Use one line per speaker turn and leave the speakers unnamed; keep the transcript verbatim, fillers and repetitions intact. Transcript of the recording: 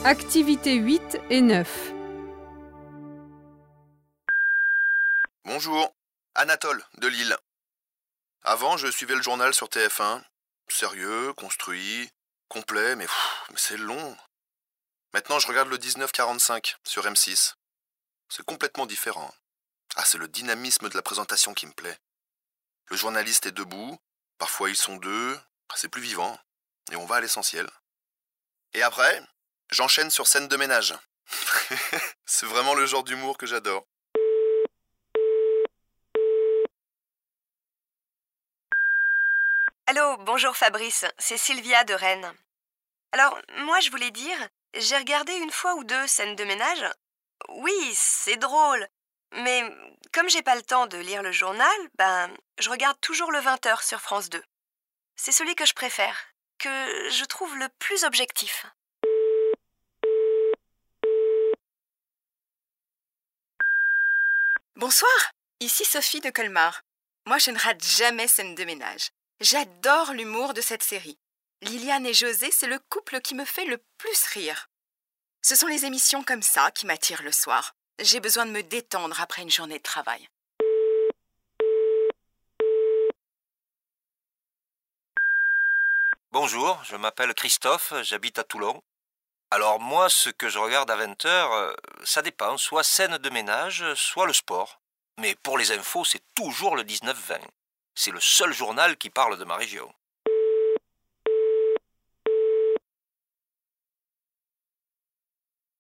Activités huit et neuf.
Bonjour, Anatole de Lille. Avant, je suivais le journal sur T F un. Sérieux, construit, complet, mais, pff, mais c'est long. Maintenant, je regarde le dix-neuf quarante-cinq sur M six. C'est complètement différent. Ah, c'est le dynamisme de la présentation qui me plaît. Le journaliste est debout, parfois ils sont deux, c'est plus vivant, et on va à l'essentiel. Et après, j'enchaîne sur Scène de ménage. C'est vraiment le genre d'humour que j'adore.
Allô, bonjour Fabrice, c'est Sylvia de Rennes. Alors, moi je voulais dire, j'ai regardé une fois ou deux Scènes de ménage. Oui, c'est drôle, mais comme j'ai pas le temps de lire le journal, ben, je regarde toujours le vingt heures sur France deux. C'est celui que je préfère, que je trouve le plus objectif.
Bonsoir, ici Sophie de Colmar. Moi, je ne rate jamais Scène de ménage. J'adore l'humour de cette série. Liliane et José, c'est le couple qui me fait le plus rire. Ce sont les émissions comme ça qui m'attirent le soir. J'ai besoin de me détendre après une journée de travail.
Bonjour, je m'appelle Christophe, j'habite à Toulon. Alors moi, ce que je regarde à vingt heures, ça dépend, soit Scène de ménage, soit le sport. Mais pour les infos, c'est toujours le dix-neuf vingt. C'est le seul journal qui parle de ma région.